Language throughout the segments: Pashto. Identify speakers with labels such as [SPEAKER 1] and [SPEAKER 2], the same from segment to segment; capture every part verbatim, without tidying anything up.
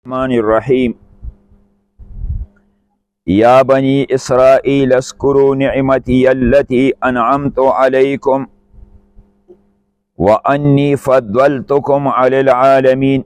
[SPEAKER 1] الرحمن الرحيم يا بني إسرائيل اذكروا نعمتي التي أنعمت عليكم وأني فضلتكم على العالمين.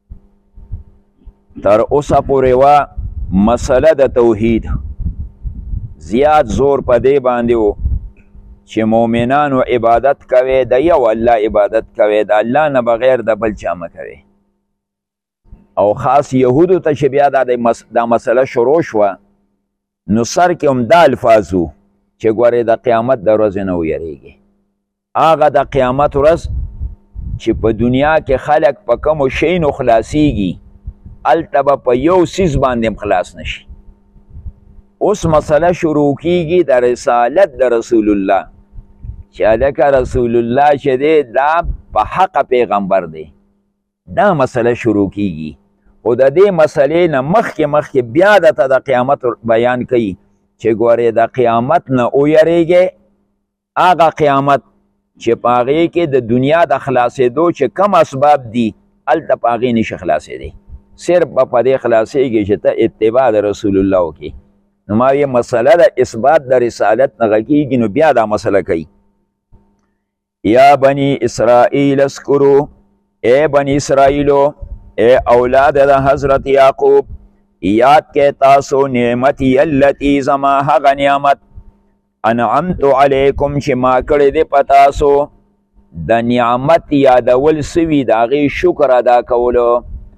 [SPEAKER 1] تر اوسه پورې وا مسله د توحید زیات زور په دې باندې و چې مؤمنانو عبادت کوي د یو الله عبادت کوي د الله نه بغیر د بل چا مه کوي. او خاص یهودو ته چې بیا دا مسله شروع شوه نو سر کې هم دا الفاظ و چې ګورې د قیامت د ورځې نه ویریږي. هغه د قیامت ورځ چې په دنیا کې خلک په کومو شیانو خلاصیږي هلته به په یو څیز باندې هم خلاص نشي. اوس مسله شروع کیږي د رسالت د رسول الله چې هلکه رسول الله چې دی دا په حقه پیغمبر دی. دا مسله شروع کیږي خو د دې مسلې نه مخکې مخکې بیا درته د قیامت بیان کوي چې ګورې د قیامت نه ویریږئ. هغه قیامت چې په هغې کې د دنیا د خلاصېدو چې کم اسباب دي هلته په هغې نشي خلاصېدی، صرف به په دې خلاصېږي چې ته اتباع د رسول الله وکړي. نو ما یې مسله د اثبات د رسالت نه غږېږي نو بیا دا مسله کوي. یا بني اسرائیل اذکروا، اے بنی اسرائیلو، اے اولاد د حضرت یعقوب، یاد کې تاسو نعمتي التي زما هغه نعمت انعمت علیکم چې ما کړی دی په تاسو. د نعمت یادول سوي د هغې شکر ادا کولو.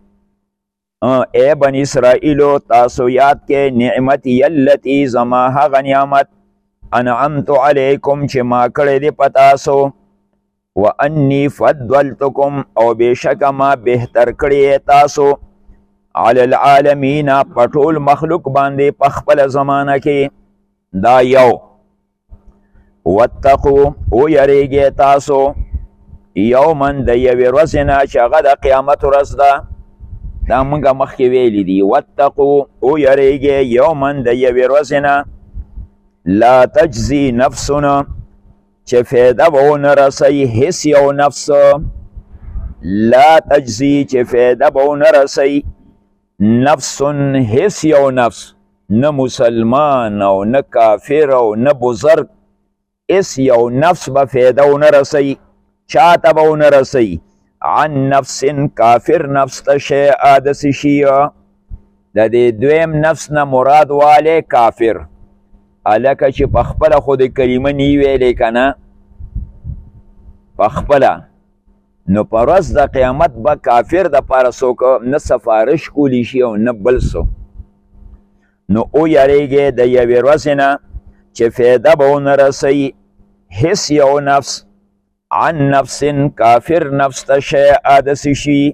[SPEAKER 1] اے بنی اسرائیلو تاسو یاد کې نعمتي التي زما هغه نعمت انعمت علیکم چې ما کړی دی په تاسو. وانی فضلتکم او بشک ما بهتر کړی تاسو علی العالمین په ټول مخلوق باندې په خپله زمانه کې. دا یو. واتقو او یریږئ تاسو یوما د یوې ورځې نه چې هغه د قیامت ورځ ده. دا موږ مخکې ویلي دي. واتقو او یریږئ یوما د یوې ورځې نه لا تجزي نفسونه چې فیده به ونه رسوي هیڅ یو نفس. لا تجزي چې فیده به ونه رسوي نفس هیڅ یو نفس، نه مسلمان او نه کافر او نه بزرگ، هیڅ یو نفس به فیده ونه رسوي. چاته به ونه رسوي عن نفس کافر نفس ته شیئا داسې شي. د دې دویم نفس نه مراد والی کافر. هلکه چې په خپله خو د کلمه نی ویلې که نه په خپله، نو په ورځ د قیامت به کافر دپاره څوک نه سفارش کولی شي او نه بل څه. نو او یریږئ د یوې ورځې نه چې فایده به ونه رسوي هیڅ یو نفس عن نفس کافر نفس ته شیئا داسې شي.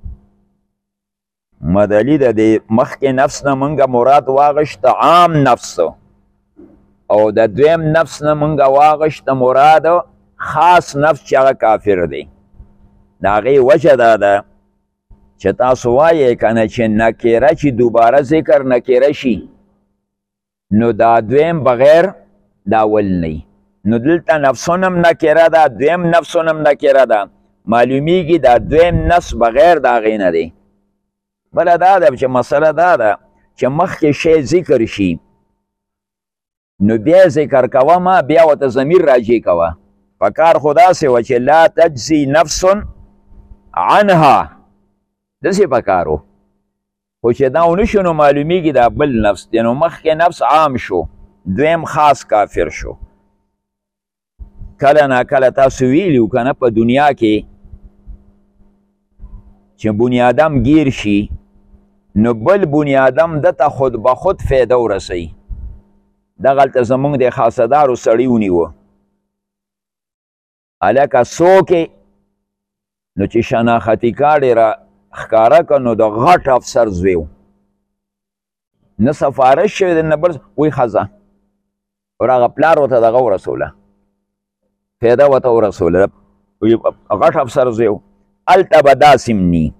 [SPEAKER 1] مدلي د دې مخکې نفس نه موږ مراد واغشت عام نفس او د دویم نفس نه موږ واغشت مراد خاص نفس چې هغه کافر دی. د هغې وجه دا ده چې تاسو وایئ که نه چې نکیره چې دوباره ذکر نکیره شي نو دا دویم بغیر د اول نه. نو دلته نفسونه هم نکیره ده، دویم نفسونه هم نکیره ده. معلومیږي دا دویم نفس بغیر د هغې نه دی. بله دا ده چې مسله دا ده چې مخکې شی ذکر شي نو بیا ذکر کوه ما بیا ورته ضمیر راجع کوه. په کار خو داسې وه چې لا تجزي نفس عنها، داسې په کار و. خو چې دا ونه شو نو معلومیږي دا بل نفس دی. نو مخکې نفس عام شو، دویم خاص کافر شو. کله نا کله تاسو ویلي که نه په دنیا کې چې بنیادم گیر شي نو بل بنیادم دته خود به خود فایده ورسوي. دغلته زمونږ د خاصدارو سړي ونیوه هلکه څوک نو چې شناختي کارت یې را ښکاره که نو د غټ افسر زوی و، نه سفارش شوی دی نه بل وی ښځه ور هغه پلار ورته دغه ورسوله فایده ورته ورسوله غټ افسر زوی و. هلته به داسې نی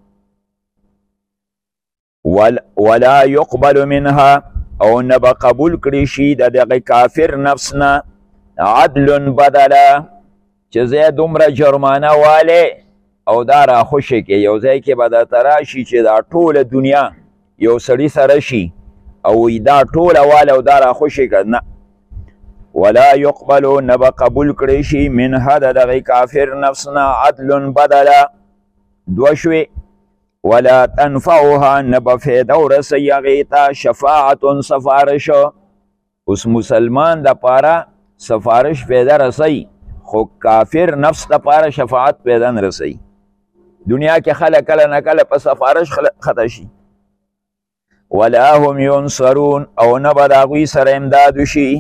[SPEAKER 1] ولا یقبل منها او نه به قبول کړي شي د دغه کافر نفس نه عدل بدله چې زه دومره جرمانه والی او دا را خوشی کې یو ځای کې به درته راشي چې دا ټوله دنیا یو سړي سره شي او وی دا ټوله واله او دا را خوشی که نه ولا یقبلو نه به قبول کړی شي منها د دغې کافر نفس نه عدل بدله دوه شوې ولا تنفعها نه به فایده ورسوي هغې ته شفاعت سفارش اوس مسلمان دپاره سفارش پیدا رسوي خو کافر نفس دپاره شفاعت پیدا نه رسوي دنیا کې خلک کله نه کله په سفارش خطا شي ولا هم ینصرون او نه به د هغوی سره امداد وشي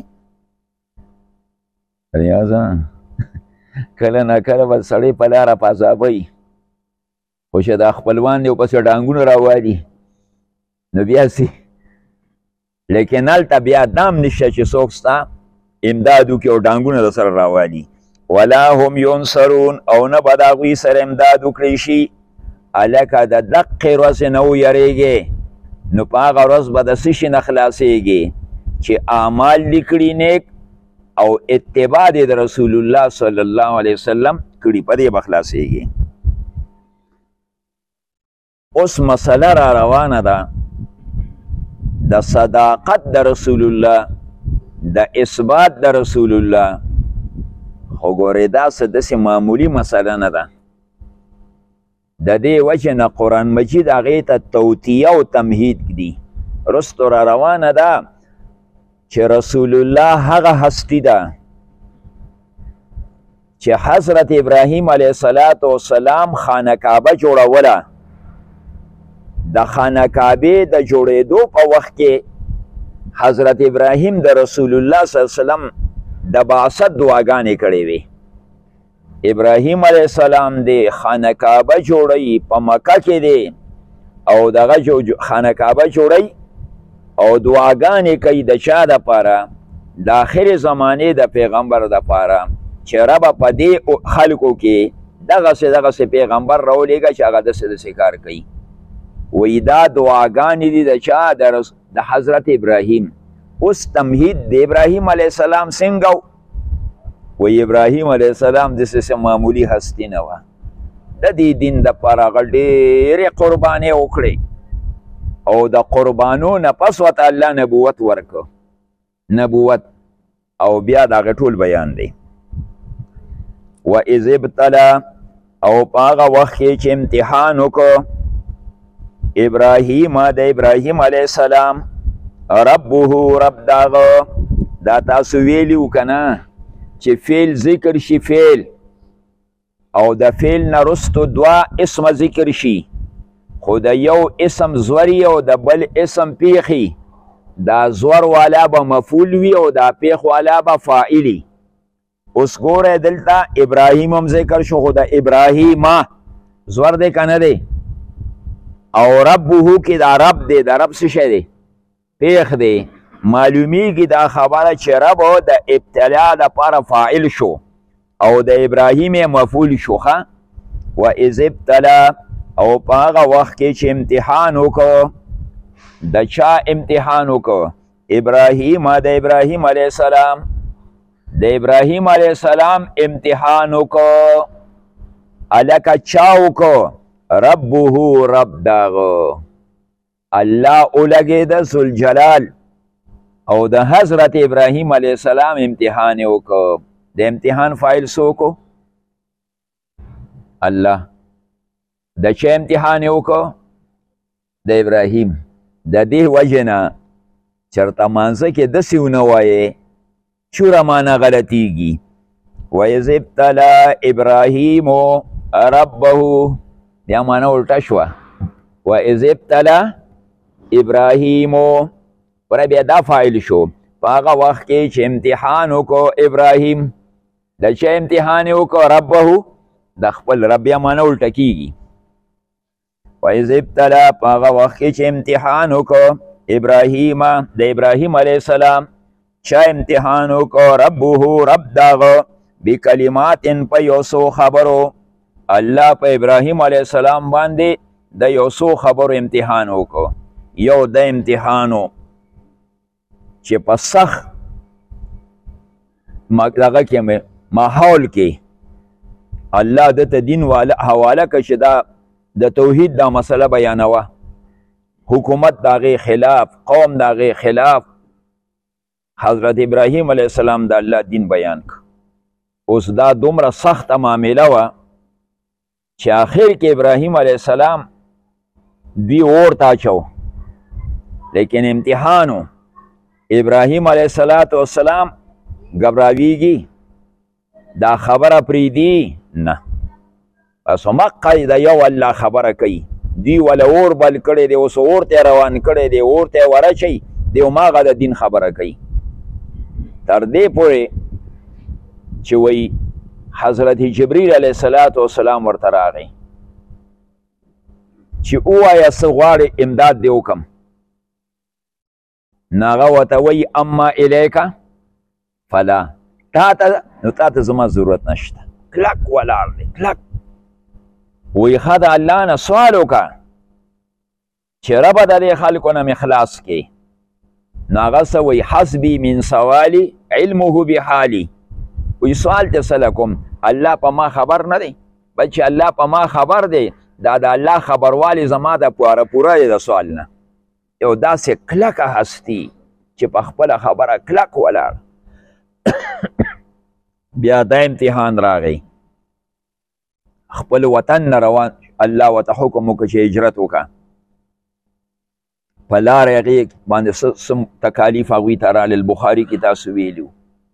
[SPEAKER 1] ریاضه کله نه کله به سړی په لاره په عذابوي خو چې دا خپلوان دی ورپسې ډانګونه راوالي نو بیا سي لیکن هلته بیا دام نشته چې څوک ستا امداد وکړي او ډانګونه در سره راوالي ولا هم ینصرون او نه به د هغوی سره امداد وکړی شي هلکه د دقې ورځې نه ویرېږې نو په هغه ورځ به د څه شي نه خلاصېږي چې اعمال لیکړي نیک او اتباع دې د رسول الله صلی الله علیه وسلم کړي په دې به خلاصېږي اوس مسله را روانه ده د صداقت د رسول الله د اثبات د رسول الله خو ګورې دا څه داسې معمولي مسله نه ده د دې وجې نه قرآن مجید هغې ته توطیه او تمهید کړي رستو را روانه ده چې رسول الله هغه هستی ده چې حضرت ابراهیم علیه السلام خانه کعبه جوړوله د خانه کعبې د جوړېدو په وخت کې حضرت ابراهیم د رسول الله صلی الله علیه وسلم د بعثت دعاګانې کړې وې ابراهیم علیه السلام دی خانه کعبه جوړوي په مکه کې دی او دغه خانه کعبه جوړوي او دعاګانې کوي د چا دپاره د آخر زمانې د پیغمبر دپاره چې ربه په دې خلکو کې دغسې دغسې پیغمبر راولېږه چې هغه داسې داسې کار کوي وی دا دعاګانې دي د چا د حضرت ابراهیم اوس تمهید د ابراهیم علیه السلام څنګه وی ابراهیم علیه السلام داسې معمولي هستي نه وه د دې دین دپاره هغه ډېرې قربانۍ وکړې او د قربانو نه پس ورته الله نبوت ورکړ نبوت او بیا د هغه ټول بیان دی و اذ ابتلا او په هغه وخت کې چې امتحان وکړ ابراهیم د ابراهیم علیه السلام ربه رب داغه دا تاسو ویلیو کنه چې فعل ذکر شي فعل او د فعل نه رستو دوه اسم ذکر شي خو د یو اسم زوری او د بل اسم پیخي دا زور والا به مفعول وي او دا پیخ والا به فاعلی اوس ګوره دلته ابراهیم هم ذکر شو خو د ابراهیم زور دی کنه دی او ربه کې دا رب دی دا رب څه شی دی پیخ دی معلومیږي دا خبره چې رب د ابتلا لپاره فاعل شو او د ابراهیم مفعول شو ښه و اذ ابتلا او په هغه وخت کې چې امتحان وکړو د چا امتحان وکړو ابراهیم د ابراهیم علیه السلام د ابراهیم علیه السلام امتحان وکړو هلکه چا وکړو ربه رب داغه الله اولګېده ذوالجلال او د حضرت ابراهیم علیه السلام امتحان یې وکړو د امتحان فایل څوک و الله د چا امتحان یې وکړو د ابراهیم د دې وجې نه چېرته مانځه کې داسې ونه وایې چوره معنی غلطیږي وإذ ابتلى ابراهیم ربه بیا معنی الټه شوه وإذ ابتلى ابراهیم وره بیا دا فاعل شو په هغه وخت کې چې امتحان وکړو ابراهیم د چا امتحان یې وکړو ربه د خپل رب بیا معنی الټه کیږي وإذ ابتلى په هغه وخت کې چې امتحان وکړو ابراهیم د ابراهیم علیه السلام چا امتحان وکړو ربه رب داغه بکلمات په یو څو خبرو الله په ابراهیم علیه السلام باندې د یو څو خبرو امتحان وکړو یو د امتحانو چې په سخت دغه کې ماحول کې الله د ته دین حواله که چې دا د توحید دا مسله بیانوه. حکومت د هغې خلاف، قوم د هغې خلاف، حضرت ابراهیم علیه السلام د الله دین بیان که. اوس دا دومره سخته معامله وه چې آخر کې ابراهیم علیه السلام دوی اور ته اچو، لیکن امتحانو. ابراهیم علیه السلام گبراویږي دا خبره پریدي نه، بس مقه د یو الله خبره کوي. دوی وله اور بل کړی دی، اوس اور ته روان کړی دی، اور ته ورچئ، دی هماغه د دین خبره کوي. تر دې پورې چې وایي حضرت جبریل علیه السلام ورته راغی چې ووایه څه غواړې امداد دې وکړم. نو هغه ورته وایي اما الیکه فلا، تا ته نو تا ته زما ضرورت نشته. کلک ولاړ دی، کلک. وایي ښه د الله نه سوال وکړه چې ربه د دې خلکو نه مې خلاص کړي. نو هغه څه وایي حسبي من سوالي علمه بحالي. وایي سوال ته څه لکم، الله په ما خبر نه دی؟ بل چې الله په ما خبر دی، دا د الله خبروالی زما د پوره پوره دی د سوال نه. یو داسې کلکه هستی چې په خپله خبره کلک ولاړ. بیا دا امتحان راغی، خپل وطن نه روان، الله ورته حکم وکړه چې هجرت وکړه. په لاره هغې باندې څه تکالیف هغوی ته رالل، بخاري کې تاسو ویلي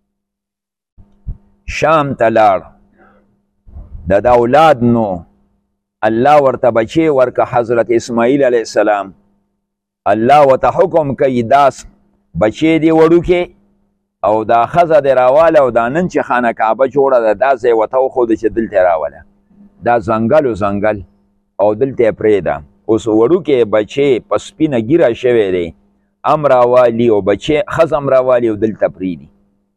[SPEAKER 1] شام ته لاړ. د د اولاد نو الله ورته بچی ورکه حضرت اسماعیل علیه السلام. الله ورته حکم کوي دا بچی دی وړوکې او دا ښځه دی راواله او دا نن چې خانه کعبه جوړه ده دا ځای ورته وښوده چې دلته یې راوله. دا ځنګل و ځنګل او دلته یې پرېږده. اوس وړوکې بچی په سپینه ګیره شوی دی، ام راوالي او بچی ښځه هم راوالي او دلته پرېږدي.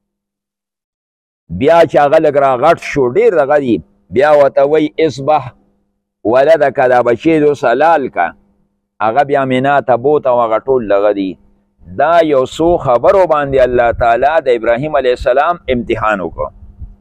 [SPEAKER 1] بیا چې هغه لږ راغټ شو، ډېر دغه دی، بیا ورته وایي اصبح ولدکه، دا بچی دې اوس حلال که. هغه بیا مینا ته بوت او هغه ټول دغه دی. دا یو څو خبرو باندې الله تعالی د ابراهیم علیه السلام امتحان وکړو.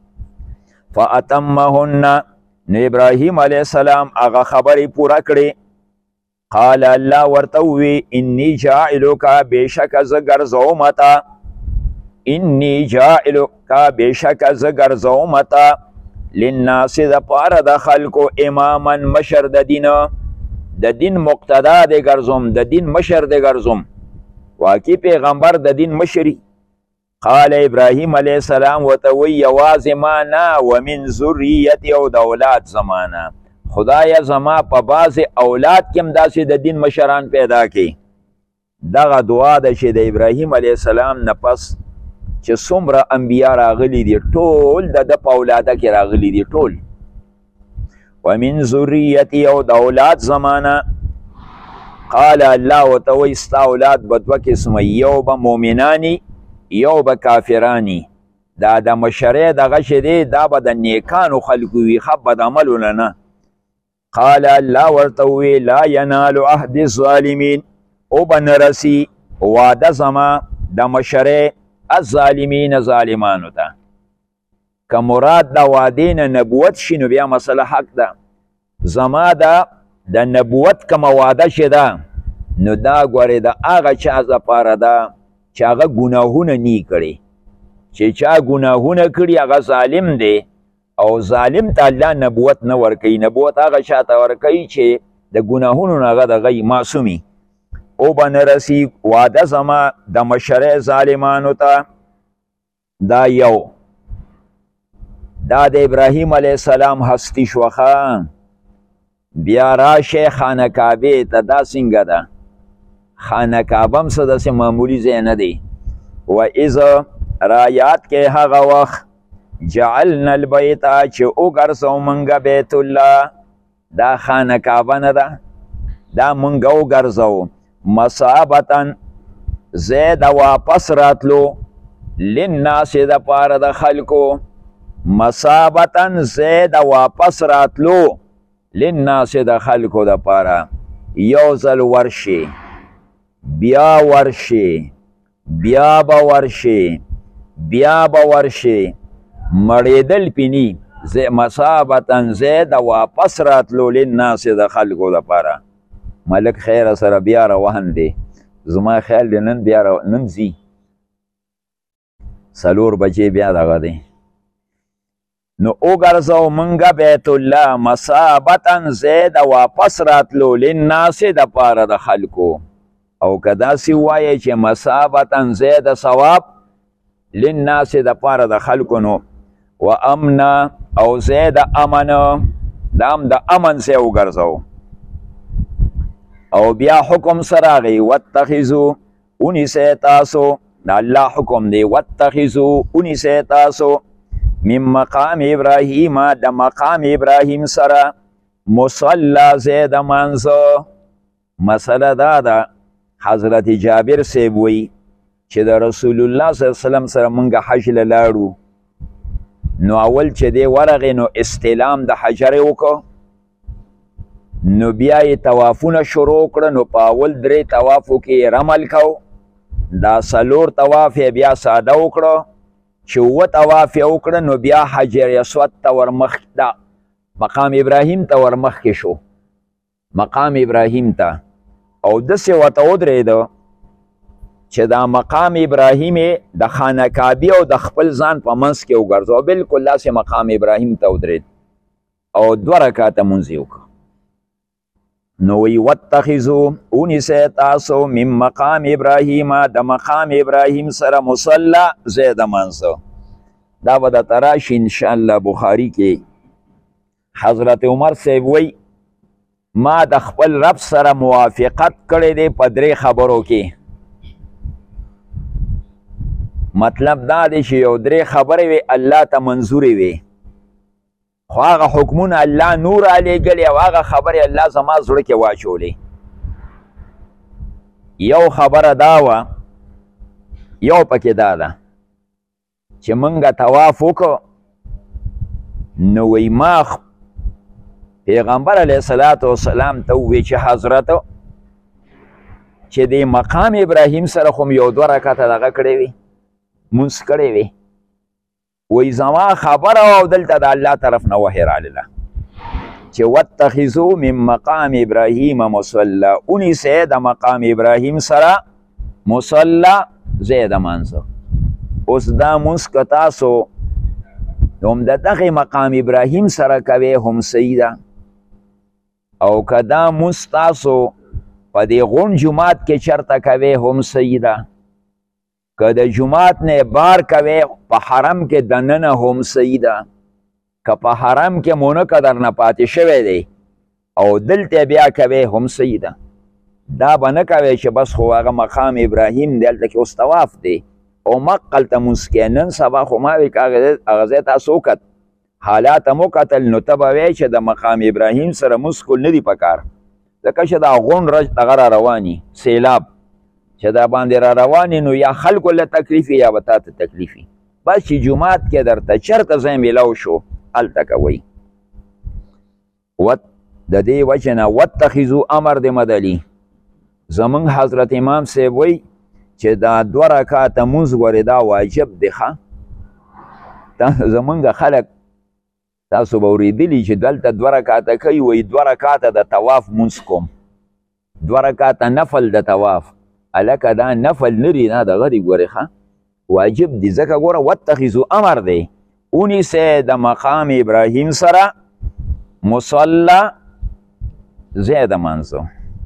[SPEAKER 1] فاتمهن، نو ابراهیم علیه السلام هغه خبرې پوره کړې. قال الله ورته ووی انی جاعلک، بېشکه زه ګرځوم تا، انی جاعلک، بېشکه زه ګرځوم تا للناس دپاره د خلکو اماما، مشر د دین، د دین مقتدا دی ګرځوم، د دین مشر دی ګرځوم. واقعي پیغمبر د دین مشري. قال ابراهیم علیه السلام ورته وایي یوازې ما نه، ومن ذریتي، او د اولاد زما نه. خدایه زما په بعضې اولاد کې هم داسې د دین مشران پیدا کړي. دغه دعا ده چې د ابراهیم علیه السلام نه پس چې څومره انبیا راغلي دي ټول د ده په اولاده کې راغلي دي ټول. ومن ذریتي، او د اولاد زمانه. قال الله ورته وایي ستا اولاد به دوه قسمه، یو به مؤمنانی یو به کافرانی. دا د مشرۍ دغه چې دی دا به د نیکانو خلکو وي، ښه بد عملونه نه. قال الله ورته ووی لا ینال عهد الظالمین، او به نه رسي واده زما د مشرۍ الظالمین، ظالمانو ته. که مراد د وعدې نه نبوت شي نو بیا مسله حق ده. زما د د نبوت کومه وعده چې ده نو دا ګورې د هغه چا دپاره ده چې هغه ګناهونه نی کړي. چې چا ګناهونه کړي هغه ظالم دی، او ظالم ته الله نبوت نه ورکوي. نبوت هغه چا ته ورکوي چې د ګناهونو نه هغه دغه معصومي. او به نه رسي واده زما د مشرۍ ظالمانو ته. دا یو، دا د ابراهیم علیه السلام هستی شوخه. بیا راشئ خانه کعبې ته. دا څنګه ده؟ خانه کعبه هم څه داسې معمولي ځای نه دی. و اذ را یاد کې هغه وخت جعلنا البیت چې وګرځو موږ بیت الله. دا خانه کعبه نه ده، دا موږ وګرځو مصابتن، ځای د واپس راتلو، للناس دپاره د خلکو. مصابتن ځای د واپس راتلو، للناس د خلکو دپاره. یو ځل ورشي، بیا ورشي، بیا به ورشي، بیا به ورشي. مړېدل پې نی، مسابتا زید واپس راتلو للناس د خلکو دپاره. ملک خیر سره بیا روان دی، زما خیال دی نن بیا نن ځي څلور بجې بیا دغه دی. نو وګرځو مونږه بیت الله مسابتا زید واپس راتلو للناس دپاره د خلکو. او که داسې ووایې چې مسابتا زید ثواب للناس دپاره د خلکو نو و امنا او زید امن دا هم د امن سی وګرځو. او بیا حکم سراغی واتخذو اونیسی تاسو دا الله حکم دی واتخذو اونیسی تاسو من مقام ابراهیم د مقام ابراهیم سره مصلا زید منزه. مسئله دا ده حضرت جابر صاحب وی چې د رسول الله صلی الله علیه وسلم سره مونږ حج له لاړو نو اول چې دی ورغې نو استلام د حجر وکړو نو بیا یې طوافونه شروع کړه. نو په اول درې طوافو کې رمل کو، دا څلور طواف یې بیا ساده وکړه. چې اووه طواف یې وکړه نو بیا حجر اسود ته ورمخ ده مقام ابراهیم ته ورمخکې شو مقام ابراهیم ته. او داسې ورته ودرېده چې دا مقام ابراهیم د خانه کعبې او د خپل ځان په منځ کې وګرځو، بلکل داسې مقام ابراهیم ته ودرېد او دوه رکعته مونځ یې وکړه. نو وی واتخذو اونیسی تاسو من مقام ابراهیم د مقام ابراهیم سره مصلا زید منزه. دا به درته راشي انشاءالله بخاري کې. حضرت عمر صاحب وی ما د خپل رب سره موافقت کړی دی په درې خبرو کې. مطلب دا دی چې یو درې خبرې وي الله ته منظورې وي، خو هغه حکمونه الله نور علیږلی او هغه خبرې الله زما زړه کې واچولې. یو خبره دا وه، یو پکې دا ده چې موږ طواف وکړو نو وی ما پیغمبر علیه الصلاة والسلام ته ووی چې حضرت چې د مقام ابراهیم سره خو یو دوه رکعته دغه کړی وي مونځ کړی وي. وی زما خبره او دلته د الله طرف نه وحی راغله چې واتخذو من مقام ابراهیم مصلا اونیسی د مقام ابراهیم سره مصلا زید منزه. اوس دا مونځ که تاسو هم د دغې مقام ابراهیم سره کوئ هم صحیح ده، او که دا مونځ تاسو په دې غون جومات کې چرته کوئ هم صحیح ده، که د جومات نه بار کوئ په حرم کې دننه هم صحیح ده، که په حرم کې مونکه درنه پاتې شوی دی او دلته بیا کوئ هم صحیح ده. دا به نه کوئ چې بس خو هغه مقام ابراهیم دی هلته کې اوس طواف دی او مقلته مونځ کوې. نن سبا خو ما وی که هغه ځای تاسو وکت حالات مو کتل نو ته به وایې چې د مقام ابراهیم سره مونځ کول نه دي پکار، ځکه چې دا غون رج دغه را رواني سیلاب چې دا باندې را رواني نو یا خلکو له تکلیف یا به تا ته تکلیف وي. بس چې جومات کې درته چېرته ځای میلاو شو هلته کوئ. د دې وجې نه واتخذو امر د مدلي. زمونږ حضرت امام صاحب وی چې دا دوه رکعاته مونځ ګورې دا واجب دی. ښه زمونږ خلک تاسو به اورېدلي چې دلته دوه رکعاته کوي، وایي دوه رکعاته د طواف مونځ کوم، دوه رکعاته نفل د طواف. هلکه دا نفل نه دی، دا دغه دی ګورې ښه واجب دی. ځکه ګوره واتخذو امر دی اونیسی د مقام ابراهیم سره مصلا زید منزه.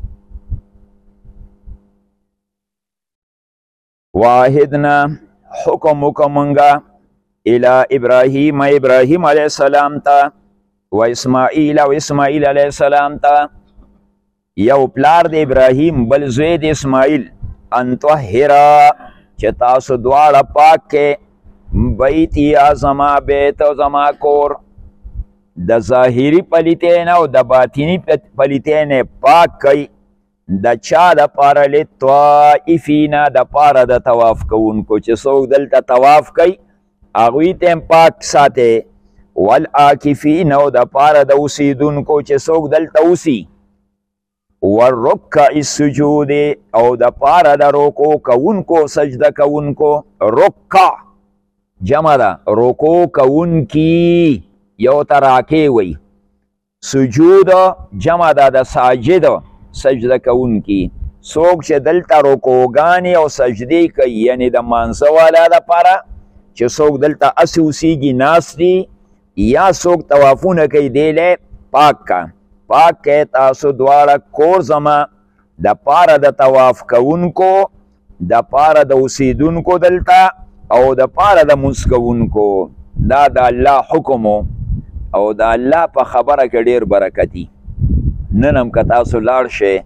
[SPEAKER 1] واحدنا حکم وکمنگا الى ابراهیم ابراهیم علیہ السلام تا و اسماعیل و اسماعیل علیہ السلام تا یو پلار د ابراهیم بل زوی د اسماعیل ان طهرا چې تاسو دواړه پاک کې بیتی زما بیت او زما کور د ظاهری پلیتین او د باطینی پلیتین پاک کوي د چا د پاره لطائفین د پاره د طواف کوونکو چې څوک دلته طواف کوي هغوی ته هم پاک ساتئ، والعاکفین او د پاره د اوسیدونکو چې څوک دلته اوسي، والرکع السجود او د پاره د رکوع کوونکو سجده کوونکو. رکع جمع ده رکوع کوونکي یو ته راکې وی. سجود جمع ده د ساجد، سجده کوونکي. څوک چې دلته رکوګانې او سجدې کوي، یعنې د مانځه والا دپاره چې څوک دلته هسې اوسېږي ناست دي، یا څوک طوافونه کوي، دیلی پاک کا پاک کې تاسو دواړه کور زما د پاره د طواف کوونکو، د پاره د اوسېدونکو دلته، او د پاره د مونځ کوونکو. دا د الله حکم او د الله په خبره کې ډېر برکتي. نن هم که تاسو لاړ شئ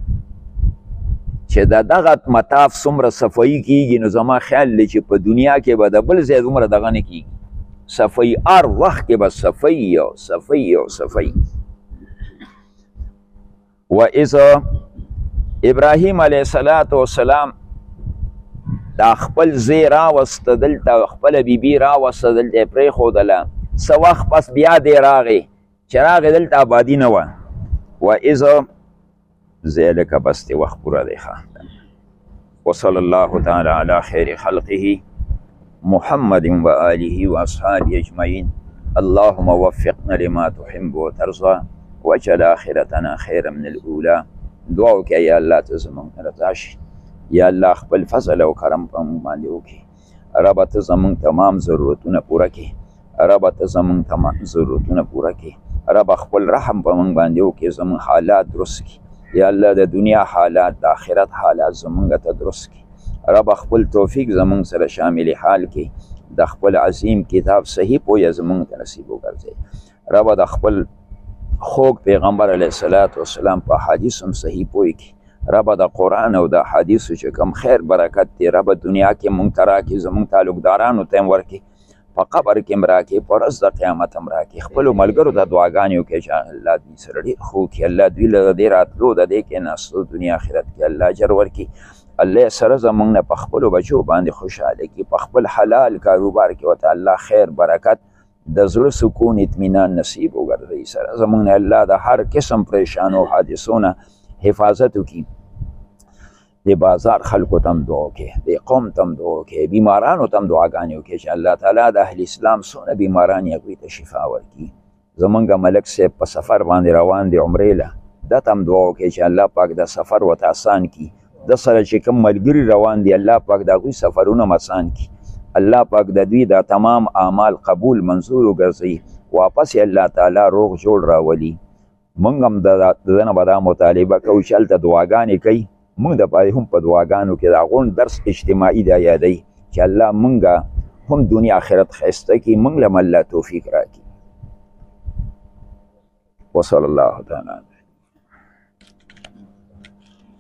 [SPEAKER 1] چې د دغه مطاف څومره صفایي کېږي، نو زما خیال دی چې په دنیا کې به د بل ځای دومره دغه نه کېږي. صفایي هر وخت کې به صفایي او صفایي او صفایي. و اذ ابراهیم علیه السلام دا خپل زی راوسته دلته، خپله بیبي راوسته دلته یې پرېښودله. څه وخت پس بیا دی راغی، چې راغی دلته آبادي نه وه. و اذ زی لکه بس دی وخت پوره دی ښه. وصلی الله تعالی علی خیر خلقه محمد و آله و اصحابه اجمعین. اللهم وفقنا لما تحب وترضى واجعل آخرتنا خیرا من الاولى. دعا وکړه یا الله ته زموږ رضا شي، یا الله خپل فضل او کرم په موږ باندې وکړي. ربه ته زموږ تمام ضرورتونه پوره کړي، ربه ته زموږ تمام ضرورتونه پوره کړي. ربه خپل رحم په موږ باندې وکړي، زموږ حالات درست کړي. یا الله د دنیا حالات د آخرت حالات زموږ ته درست کړي. ربه خپل توفیق زموږ سره شامل حال کړي. د خپل عظیم کتاب صحیح پویه زموږ ته نصیب وګرځي. ربه د خپل خوږ پیغمبر علیه الصلاة والسلام په حدیث هم صحیح پوی کړي. ربه د قرآن او د حدیثو چې کوم خیر برکت دی، ربه دنیا کې مونږ ته راکړي، زموږ تعلقدارانو ته هم ورکړي، په قبر کې هم راکړي، په ورځ د قیامت هم راکړي. خپلو ملګرو ته دعاګانې وکړي چې الله دوی سره ډېر ښه وکړي، الله دوی له دې راتلو د دې کېناستو دنیا آخرت کې الله اجر ورکړي. الله یې سره زموږ نه په خپلو بچو باندې خوشحاله کړي، په خپل حلال کاروبار کې ورته الله خیر برکت، د زړه سکون اطمینان نصیب وګرځوي. سره زموږ نه الله د هر قسم پریشانو حادثو نه حفاظت وکړي. د بازار خلکو ته هم دعا وکړي، د قوم ته هم دعا وکړي، بیمارانو ته هم دعاګانې وکړي چې الله تعالی د اهل اسلام څونه بیماران یې هغوی ته شفا ورکړي. زمونږ ملک صاحب په سفر باندې روان دی عمرې له، ده ته هم دعا وکړي چې الله پاک د سفر ورته اسان کړي. د سره چې کوم ملګري روان دي، الله پاک د هغوی سفرونه هم اسان کړي. الله پاک د دوی د تمام اعمال قبول منظور وګرځوي، واپس یې الله تعالی روغ جوړ راولي. موږ هم د ده نه به دا مطالبه کوو چې هلته دعاګانې کوي، موږ د پاره هم په دعاګانو کې د هغون درس اجتماعي دا یادوي چې الله موږ هم دنیا آخرت ښایسته کړي، موږ له هم الله توفیق راکړي. وصلی الله تعالی